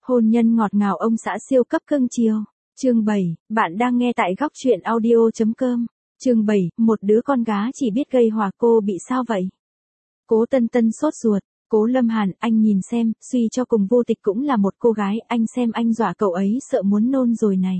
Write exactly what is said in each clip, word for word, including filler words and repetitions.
Hôn nhân ngọt ngào ông xã siêu cấp cưng chiều. Chương bảy, bạn đang nghe tại góc truyện audio.com. Chương bảy, một đứa con gái chỉ biết gây hòa, cô bị sao vậy? Cố Tân Tân sốt ruột. Cố Lâm Hàn, anh nhìn xem, suy cho cùng Vô Tịch cũng là một cô gái, anh xem anh dọa cậu ấy sợ muốn nôn rồi này.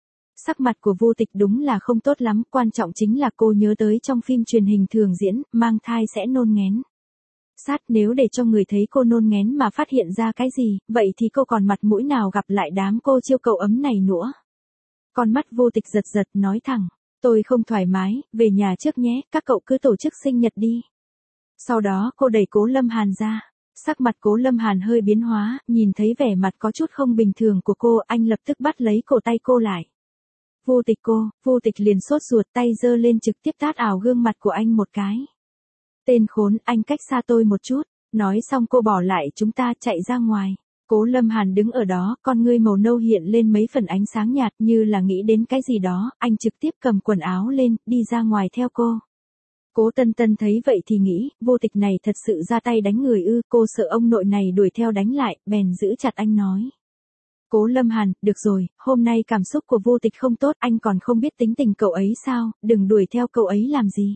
Sắc mặt của Vô Tịch đúng là không tốt lắm, quan trọng chính là cô nhớ tới trong phim truyền hình thường diễn, mang thai sẽ nôn nghén. Sát, nếu để cho người thấy cô nôn nghén mà phát hiện ra cái gì, vậy thì cô còn mặt mũi nào gặp lại đám cô chiêu cậu ấm này nữa. Con mắt Vô Tịch giật giật, nói thẳng, tôi không thoải mái, về nhà trước nhé, các cậu cứ tổ chức sinh nhật đi. Sau đó cô đẩy Cố Lâm Hàn ra. Sắc mặt Cố Lâm Hàn hơi biến hóa, nhìn thấy vẻ mặt có chút không bình thường của cô, anh lập tức bắt lấy cổ tay cô lại. Vô Tịch cô, Vô Tịch liền sốt ruột, tay giơ lên trực tiếp tát ảo gương mặt của anh một cái. Tên khốn, anh cách xa tôi một chút. Nói xong cô bỏ lại chúng ta chạy ra ngoài. Cố Lâm Hàn đứng ở đó, con ngươi màu nâu hiện lên mấy phần ánh sáng nhạt như là nghĩ đến cái gì đó, anh trực tiếp cầm quần áo lên, đi ra ngoài theo cô. Cố Tân Tân thấy vậy thì nghĩ, Vô Tịch này thật sự ra tay đánh người ư, cô sợ ông nội này đuổi theo đánh lại, bèn giữ chặt anh nói. Cố Lâm Hàn, được rồi, hôm nay cảm xúc của Vô Tịch không tốt, anh còn không biết tính tình cậu ấy sao, đừng đuổi theo cậu ấy làm gì.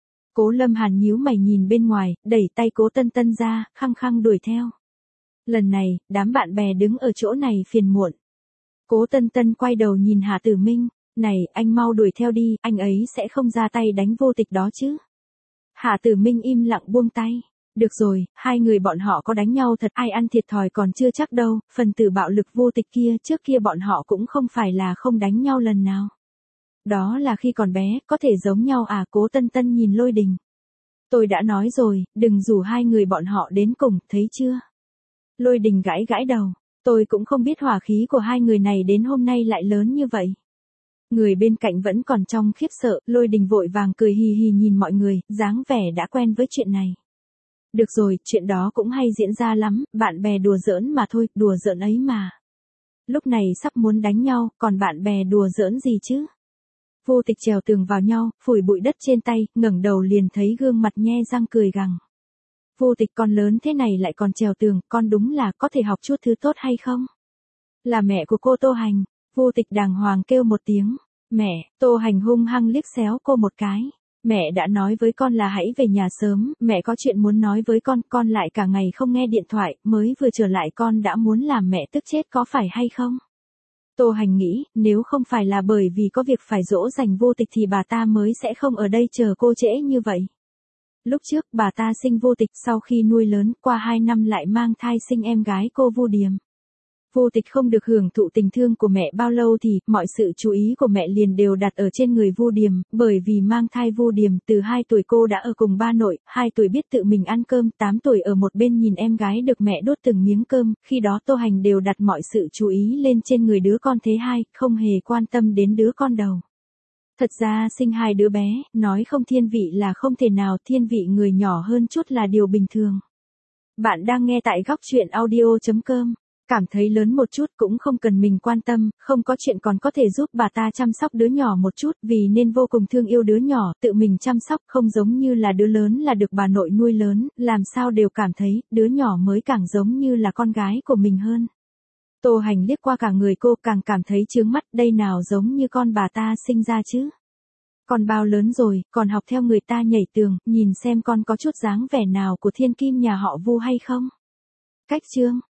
Cố Lâm Hàn nhíu mày nhìn bên ngoài, đẩy tay Cố Tân Tân ra, khăng khăng đuổi theo. Lần này, đám bạn bè đứng ở chỗ này phiền muộn. Cố Tân Tân quay đầu nhìn Hạ Tử Minh, này, anh mau đuổi theo đi, anh ấy sẽ không ra tay đánh Vô Tịch đó chứ. Hạ Tử Minh im lặng buông tay. Được rồi, hai người bọn họ có đánh nhau thật, ai ăn thiệt thòi còn chưa chắc đâu, phần tử bạo lực Vô Tịch kia trước kia bọn họ cũng không phải là không đánh nhau lần nào. Đó là khi còn bé, có thể giống nhau à? Cố Tân Tân nhìn Lôi Đình. Tôi đã nói rồi, đừng rủ hai người bọn họ đến cùng, thấy chưa? Lôi Đình gãi gãi đầu, tôi cũng không biết hỏa khí của hai người này đến hôm nay lại lớn như vậy. Người bên cạnh vẫn còn trong khiếp sợ, Lôi Đình vội vàng cười hì hì nhìn mọi người, dáng vẻ đã quen với chuyện này. Được rồi, chuyện đó cũng hay diễn ra lắm, bạn bè đùa giỡn mà thôi, đùa giỡn ấy mà. Lúc này sắp muốn đánh nhau, còn bạn bè đùa giỡn gì chứ? Vô Tịch trèo tường vào nhau, phủi bụi đất trên tay, ngẩng đầu liền thấy gương mặt nhe răng cười gằn. Vô Tịch con lớn thế này lại còn trèo tường, con đúng là có thể học chút thứ tốt hay không? Là mẹ của cô Tô Hành. Vô Tịch đàng hoàng kêu một tiếng. Mẹ, Tô Hành hung hăng liếc xéo cô một cái. Mẹ đã nói với con là hãy về nhà sớm, mẹ có chuyện muốn nói với con, con lại cả ngày không nghe điện thoại, mới vừa trở lại con đã muốn làm mẹ tức chết có phải hay không? Tô Hành nghĩ, nếu không phải là bởi vì có việc phải dỗ dành Vô Tịch thì bà ta mới sẽ không ở đây chờ cô trễ như vậy. Lúc trước bà ta sinh Vô Tịch, sau khi nuôi lớn, qua hai năm lại mang thai sinh em gái cô Vu Điềm. Vô Tịch không được hưởng thụ tình thương của mẹ bao lâu thì, mọi sự chú ý của mẹ liền đều đặt ở trên người Vu Điềm, bởi vì mang thai Vu Điềm, từ hai tuổi cô đã ở cùng ba nội, hai tuổi biết tự mình ăn cơm, tám tuổi ở một bên nhìn em gái được mẹ đốt từng miếng cơm, khi đó Tô Hành đều đặt mọi sự chú ý lên trên người đứa con thứ hai, không hề quan tâm đến đứa con đầu. Thật ra sinh hai đứa bé, nói không thiên vị là không thể nào, thiên vị người nhỏ hơn chút là điều bình thường. Bạn đang nghe tại góc truyện audio.com. Cảm thấy lớn một chút cũng không cần mình quan tâm, không có chuyện còn có thể giúp bà ta chăm sóc đứa nhỏ một chút, vì nên vô cùng thương yêu đứa nhỏ, tự mình chăm sóc, không giống như là đứa lớn là được bà nội nuôi lớn, làm sao đều cảm thấy, đứa nhỏ mới càng giống như là con gái của mình hơn. Tô Hành liếc qua cả người cô, càng cảm thấy chướng mắt, đây nào giống như con bà ta sinh ra chứ. Con bao lớn rồi, còn học theo người ta nhảy tường, nhìn xem con có chút dáng vẻ nào của thiên kim nhà họ Vu hay không. Cách chương